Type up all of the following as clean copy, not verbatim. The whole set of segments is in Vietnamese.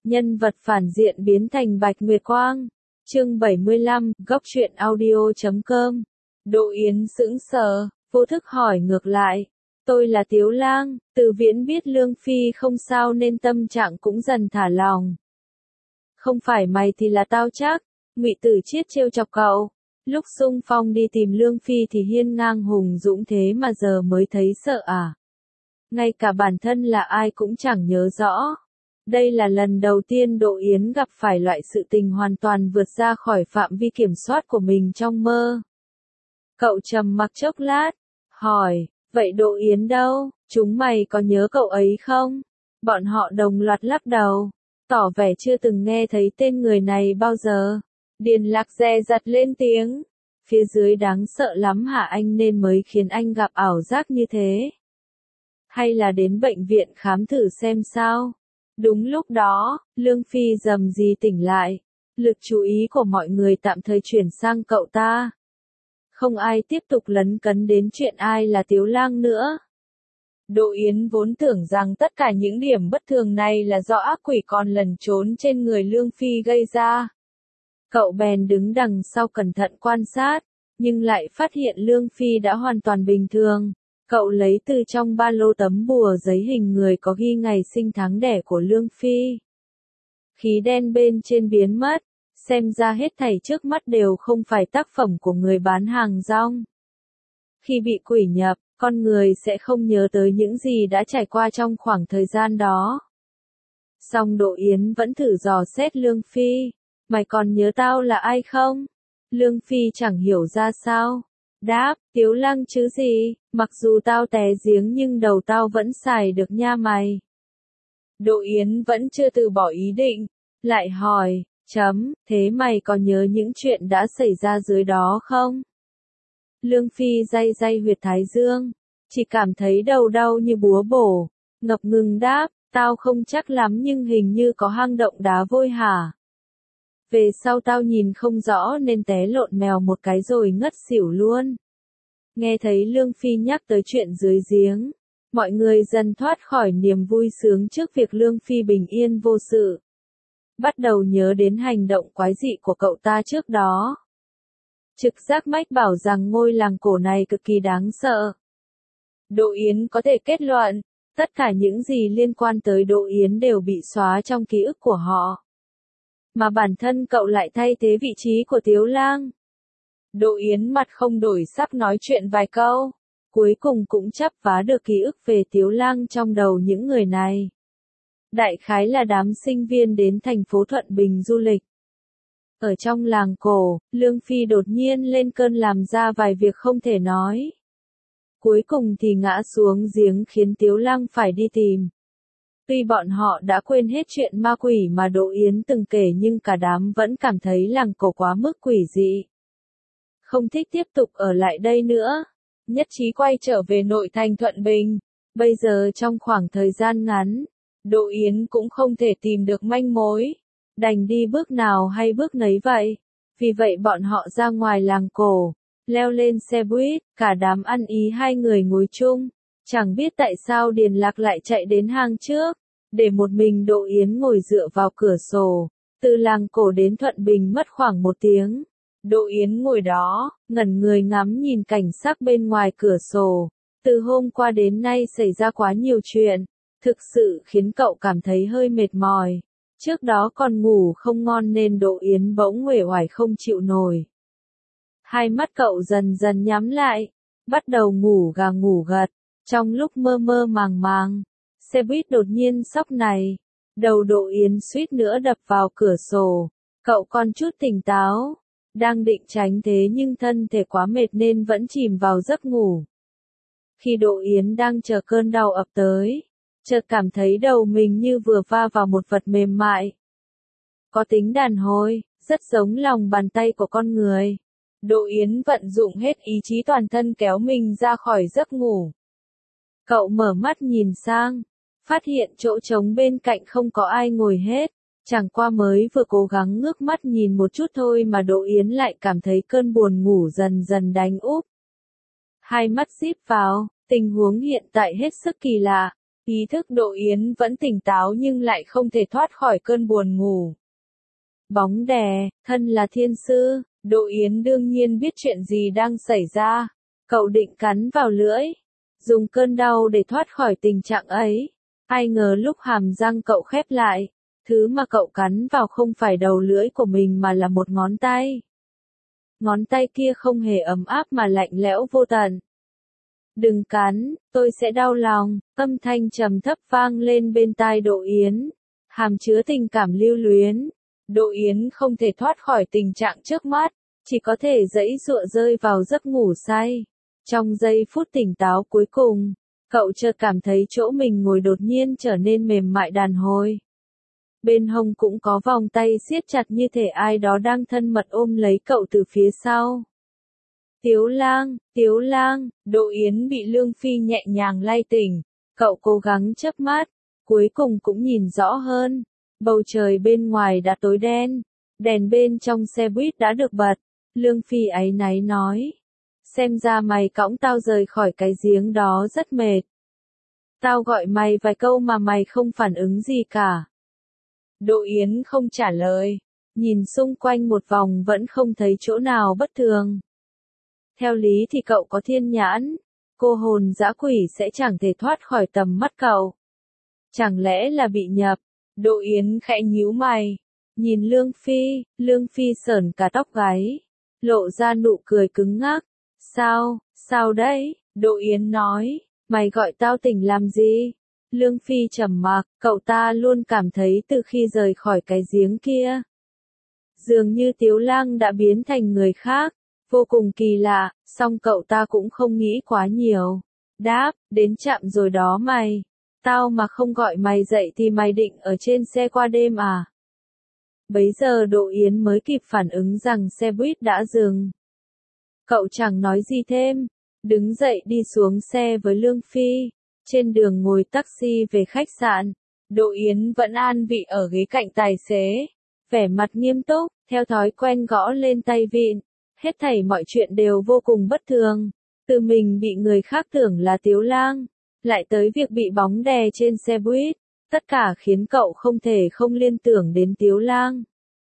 Nhân vật phản diện biến thành Bạch Nguyệt Quang. Chương 75, góc truyện audio.com. Đỗ Yến sững sờ, vô thức hỏi ngược lại. Tôi là Tiếu Lang. Từ Viễn biết Lương Phi không sao nên tâm trạng cũng dần thả lòng. Không phải mày thì là tao chắc. Ngụy Tử Chiết trêu chọc cậu. Lúc xung phong đi tìm Lương Phi thì hiên ngang hùng dũng thế mà giờ mới thấy sợ à? Ngay cả bản thân là ai cũng chẳng nhớ rõ. Đây là lần đầu tiên Đỗ Yến gặp phải loại sự tình hoàn toàn vượt ra khỏi phạm vi kiểm soát của mình trong mơ. Cậu trầm mặc chốc lát, hỏi, vậy Đỗ Yến đâu, chúng mày có nhớ cậu ấy không? Bọn họ đồng loạt lắc đầu, tỏ vẻ chưa từng nghe thấy tên người này bao giờ. Điền Lạc dè dặt lên tiếng, phía dưới đáng sợ lắm hả anh nên mới khiến anh gặp ảo giác như thế? Hay là đến bệnh viện khám thử xem sao? Đúng lúc đó, Lương Phi rầm rì tỉnh lại. Lực chú ý của mọi người tạm thời chuyển sang cậu ta. Không ai tiếp tục lấn cấn đến chuyện ai là Tiếu Lang nữa. Đỗ Yến vốn tưởng rằng tất cả những điểm bất thường này là do ác quỷ còn lẩn trốn trên người Lương Phi gây ra. Cậu bèn đứng đằng sau cẩn thận quan sát, nhưng lại phát hiện Lương Phi đã hoàn toàn bình thường. Cậu lấy từ trong ba lô tấm bùa giấy hình người có ghi ngày sinh tháng đẻ của Lương Phi. Khí đen bên trên biến mất, xem ra hết thảy trước mắt đều không phải tác phẩm của người bán hàng rong. Khi bị quỷ nhập, con người sẽ không nhớ tới những gì đã trải qua trong khoảng thời gian đó. Song Đỗ Yến vẫn thử dò xét Lương Phi. Mày còn nhớ tao là ai không? Lương Phi chẳng hiểu ra sao. Đáp, Tiếu Lang chứ gì, mặc dù tao té giếng nhưng đầu tao vẫn xài được nha mày. Đỗ Yến vẫn chưa từ bỏ ý định, lại hỏi, thế mày có nhớ những chuyện đã xảy ra dưới đó không? Lương Phi day day huyệt thái dương, chỉ cảm thấy đầu đau như búa bổ, ngập ngừng đáp, tao không chắc lắm nhưng hình như có hang động đá vôi hả? Về sau tao nhìn không rõ nên té lộn mèo một cái rồi ngất xỉu luôn. Nghe thấy Lương Phi nhắc tới chuyện dưới giếng, mọi người dần thoát khỏi niềm vui sướng trước việc Lương Phi bình yên vô sự. Bắt đầu nhớ đến hành động quái dị của cậu ta trước đó. Trực giác mách bảo rằng ngôi làng cổ này cực kỳ đáng sợ. Đỗ Yến có thể kết luận, tất cả những gì liên quan tới Đỗ Yến đều bị xóa trong ký ức của họ. Mà bản thân cậu lại thay thế vị trí của Tiếu Lang. Đỗ Yến mặt không đổi sắc nói chuyện vài câu, cuối cùng cũng chắp vá được ký ức về Tiếu Lang trong đầu những người này. Đại khái là đám sinh viên đến thành phố Thuận Bình du lịch. Ở trong làng cổ, Lương Phi đột nhiên lên cơn làm ra vài việc không thể nói. Cuối cùng thì ngã xuống giếng khiến Tiếu Lang phải đi tìm. Tuy bọn họ đã quên hết chuyện ma quỷ mà Đỗ Yến từng kể nhưng cả đám vẫn cảm thấy làng cổ quá mức quỷ dị. Không thích tiếp tục ở lại đây nữa. Nhất trí quay trở về nội thành Thuận Bình. Bây giờ trong khoảng thời gian ngắn, Đỗ Yến cũng không thể tìm được manh mối. Đành đi bước nào hay bước nấy vậy. Vì vậy bọn họ ra ngoài làng cổ, leo lên xe buýt, cả đám ăn ý hai người ngồi chung. Chẳng biết tại sao Điền Lạc lại chạy đến hang trước, để một mình Đỗ Yến ngồi dựa vào cửa sổ. Từ làng cổ đến Thuận Bình mất khoảng 1 tiếng. Đỗ Yến ngồi đó, ngẩn người ngắm nhìn cảnh sắc bên ngoài cửa sổ. Từ hôm qua đến nay xảy ra quá nhiều chuyện, thực sự khiến cậu cảm thấy hơi mệt mỏi. Trước đó còn ngủ không ngon nên Đỗ Yến bỗng uể oải không chịu nổi. Hai mắt cậu dần dần nhắm lại, bắt đầu ngủ gà ngủ gật. Trong lúc mơ mơ màng màng, xe buýt đột nhiên xóc này. Đầu Đỗ Yến suýt nữa đập vào cửa sổ. Cậu còn chút tỉnh táo, đang định tránh thế nhưng thân thể quá mệt nên vẫn chìm vào giấc ngủ. Khi Đỗ Yến đang chờ cơn đau ập tới, chợt cảm thấy đầu mình như vừa va vào một vật mềm mại. Có tính đàn hồi, rất giống lòng bàn tay của con người. Đỗ Yến vận dụng hết ý chí toàn thân kéo mình ra khỏi giấc ngủ. Cậu mở mắt nhìn sang, phát hiện chỗ trống bên cạnh không có ai ngồi hết. Chẳng qua mới vừa cố gắng ngước mắt nhìn một chút thôi mà Đỗ Yến lại cảm thấy cơn buồn ngủ dần dần đánh úp. Hai mắt díp vào, tình huống hiện tại hết sức kỳ lạ. Ý thức Đỗ Yến vẫn tỉnh táo nhưng lại không thể thoát khỏi cơn buồn ngủ. Bóng đè, thân là thiên sư, Đỗ Yến đương nhiên biết chuyện gì đang xảy ra. Cậu định cắn vào lưỡi, dùng cơn đau để thoát khỏi tình trạng ấy. Ai ngờ lúc hàm răng cậu khép lại, thứ mà cậu cắn vào không phải đầu lưỡi của mình mà là một ngón tay. Ngón tay kia không hề ấm áp mà lạnh lẽo vô tận. Đừng cắn, tôi sẽ đau lòng, âm thanh trầm thấp vang lên bên tai Đỗ Yến, hàm chứa tình cảm lưu luyến. Đỗ Yến không thể thoát khỏi tình trạng trước mắt, chỉ có thể giãy giụa rơi vào giấc ngủ say. Trong giây phút tỉnh táo cuối cùng, cậu chợt cảm thấy chỗ mình ngồi đột nhiên trở nên mềm mại đàn hồi. Bên hông cũng có vòng tay siết chặt như thể ai đó đang thân mật ôm lấy cậu từ phía sau. Tiếu lang, Đỗ Yến bị Lương Phi nhẹ nhàng lay tỉnh, cậu cố gắng chớp mắt, cuối cùng cũng nhìn rõ hơn. Bầu trời bên ngoài đã tối đen, đèn bên trong xe buýt đã được bật. Lương Phi áy náy nói, xem ra mày cõng tao rời khỏi cái giếng đó rất mệt. Tao gọi mày vài câu mà mày không phản ứng gì cả. Đỗ Yến không trả lời, nhìn xung quanh một vòng vẫn không thấy chỗ nào bất thường. Theo lý thì cậu có thiên nhãn, cô hồn dã quỷ sẽ chẳng thể thoát khỏi tầm mắt cậu. Chẳng lẽ là bị nhập? Đỗ Yến khẽ nhíu mày, nhìn Lương Phi sởn cả tóc gáy, lộ ra nụ cười cứng ngắc. Sao đấy? Đỗ Yến nói, mày gọi tao tỉnh làm gì? Lương Phi trầm mặc, cậu ta luôn cảm thấy từ khi rời khỏi cái giếng kia, dường như Tiếu Lang đã biến thành người khác, vô cùng kỳ lạ, song cậu ta cũng không nghĩ quá nhiều. Đáp, đến trạm rồi đó mày. Tao mà không gọi mày dậy thì mày định ở trên xe qua đêm à? Bấy giờ Đỗ Yến mới kịp phản ứng rằng xe buýt đã dừng. Cậu chẳng nói gì thêm, đứng dậy đi xuống xe với Lương Phi. Trên đường ngồi taxi về khách sạn, Đỗ Yến vẫn an vị ở ghế cạnh tài xế, vẻ mặt nghiêm túc, theo thói quen gõ lên tay vịn. Hết thảy mọi chuyện đều vô cùng bất thường, từ mình bị người khác tưởng là Tiếu Lang, lại tới việc bị bóng đè trên xe buýt, tất cả khiến cậu không thể không liên tưởng đến Tiếu Lang.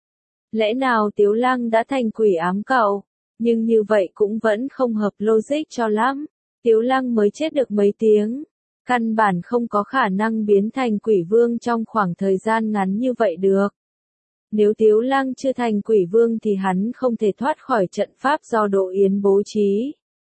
Lẽ nào Tiếu Lang đã thành quỷ ám cậu? Nhưng như vậy cũng vẫn không hợp logic cho lắm. Tiếu Lang mới chết được mấy tiếng, căn bản không có khả năng biến thành quỷ vương trong khoảng thời gian ngắn như vậy được. Nếu Tiếu Lang chưa thành quỷ vương thì hắn không thể thoát khỏi trận pháp do Đỗ Yến bố trí.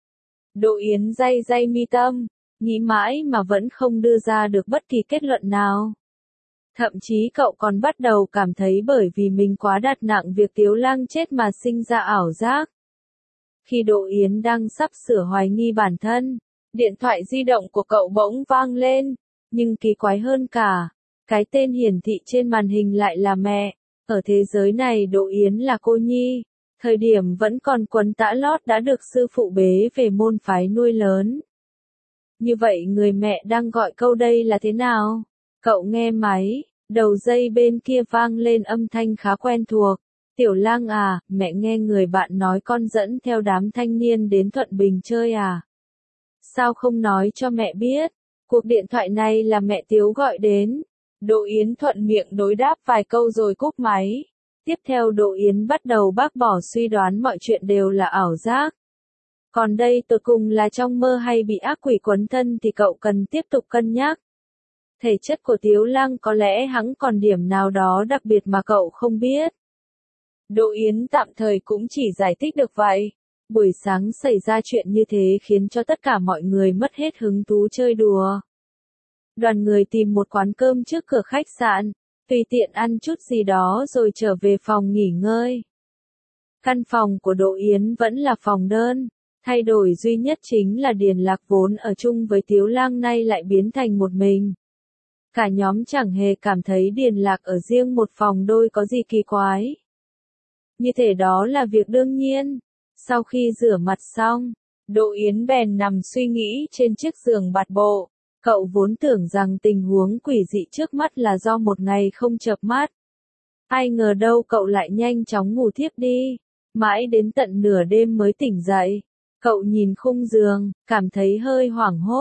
Đỗ Yến day mi tâm, nghĩ mãi mà vẫn không đưa ra được bất kỳ kết luận nào. Thậm chí cậu còn bắt đầu cảm thấy bởi vì mình quá đặt nặng việc Tiếu Lang chết mà sinh ra ảo giác. Khi Đỗ Yến đang sắp sửa hoài nghi bản thân, điện thoại di động của cậu bỗng vang lên, nhưng kỳ quái hơn cả, cái tên hiển thị trên màn hình lại là mẹ. Ở thế giới này Đỗ Yến là cô nhi, thời điểm vẫn còn quấn tã lót đã được sư phụ bế về môn phái nuôi lớn. Như vậy người mẹ đang gọi câu đây là thế nào? Cậu nghe máy, đầu dây bên kia vang lên âm thanh khá quen thuộc. Tiểu Lang à, mẹ nghe người bạn nói con dẫn theo đám thanh niên đến Thuận Bình chơi à? Sao không nói cho mẹ biết? Cuộc điện thoại này là mẹ Tiếu gọi đến. Đỗ Yến thuận miệng đối đáp vài câu rồi cúp máy. Tiếp theo Đỗ Yến bắt đầu bác bỏ suy đoán mọi chuyện đều là ảo giác. Còn đây tột cùng là trong mơ hay bị ác quỷ quấn thân thì cậu cần tiếp tục cân nhắc. Thể chất của Tiếu Lang có lẽ hắn còn điểm nào đó đặc biệt mà cậu không biết. Đỗ Yến tạm thời cũng chỉ giải thích được vậy. Buổi sáng xảy ra chuyện như thế khiến cho tất cả mọi người mất hết hứng thú chơi đùa. Đoàn người tìm một quán cơm trước cửa khách sạn, tùy tiện ăn chút gì đó rồi trở về phòng nghỉ ngơi. Căn phòng của Đỗ Yến vẫn là phòng đơn, thay đổi duy nhất chính là Điền Lạc vốn ở chung với Tiếu Lang nay lại biến thành một mình. Cả nhóm chẳng hề cảm thấy Điền Lạc ở riêng một phòng đôi có gì kỳ quái. Như thể đó là việc đương nhiên. Sau khi rửa mặt xong, Đỗ Yến bèn nằm suy nghĩ trên chiếc giường bạt bộ. Cậu vốn tưởng rằng tình huống quỷ dị trước mắt là do một ngày không chợp mắt. Ai ngờ đâu cậu lại nhanh chóng ngủ thiếp đi. Mãi đến tận nửa đêm mới tỉnh dậy. Cậu nhìn khung giường, cảm thấy hơi hoảng hốt.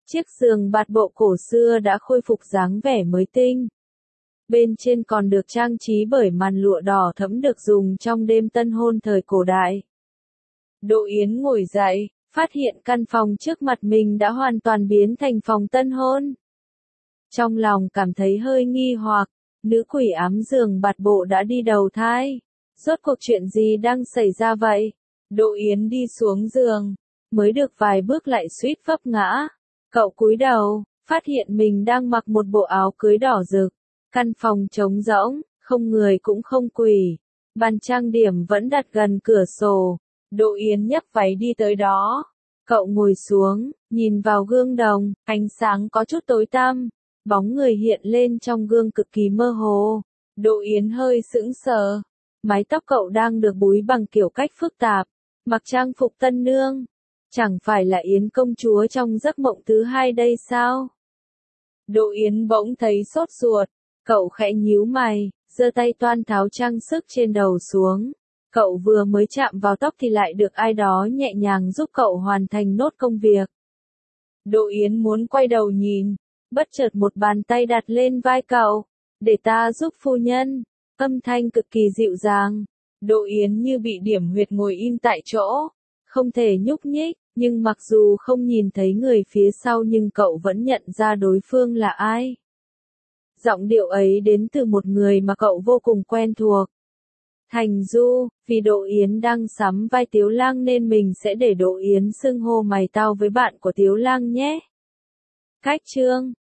Chiếc giường bạt bộ cổ xưa đã khôi phục dáng vẻ mới tinh. Bên trên còn được trang trí bởi màn lụa đỏ thẫm được dùng trong đêm tân hôn thời cổ đại. Đỗ Yến ngồi dậy, phát hiện căn phòng trước mặt mình đã hoàn toàn biến thành phòng tân hôn. Trong lòng cảm thấy hơi nghi hoặc, nữ quỷ ám giường bạt bộ đã đi đầu thai. Rốt cuộc chuyện gì đang xảy ra vậy? Đỗ Yến đi xuống giường, mới được vài bước lại suýt vấp ngã. Cậu cúi đầu, phát hiện mình đang mặc một bộ áo cưới đỏ rực. Căn phòng trống rỗng, không người cũng không quỷ. Bàn trang điểm vẫn đặt gần cửa sổ. Đỗ Yến nhấc váy đi tới đó. Cậu ngồi xuống, nhìn vào gương đồng, ánh sáng có chút tối tăm. Bóng người hiện lên trong gương cực kỳ mơ hồ. Đỗ Yến hơi sững sờ. Mái tóc cậu đang được búi bằng kiểu cách phức tạp. Mặc trang phục tân nương. Chẳng phải là Yến công chúa trong giấc mộng thứ hai đây sao? Đỗ Yến bỗng thấy sốt ruột. Cậu khẽ nhíu mày, giơ tay toan tháo trang sức trên đầu xuống. Cậu vừa mới chạm vào tóc thì lại được ai đó nhẹ nhàng giúp cậu hoàn thành nốt công việc. Đỗ Yến muốn quay đầu nhìn, bất chợt một bàn tay đặt lên vai cậu. Để ta giúp phu nhân. Âm thanh cực kỳ dịu dàng. Đỗ Yến như bị điểm huyệt ngồi im tại chỗ. Không thể nhúc nhích, nhưng mặc dù không nhìn thấy người phía sau nhưng cậu vẫn nhận ra đối phương là ai. Giọng điệu ấy đến từ một người mà cậu vô cùng quen thuộc. Thành Du, vì Đỗ Yến đang sắm vai Tiếu Lang nên mình sẽ để Đỗ Yến xưng hô mày tao với bạn của Tiếu Lang nhé. Cách chương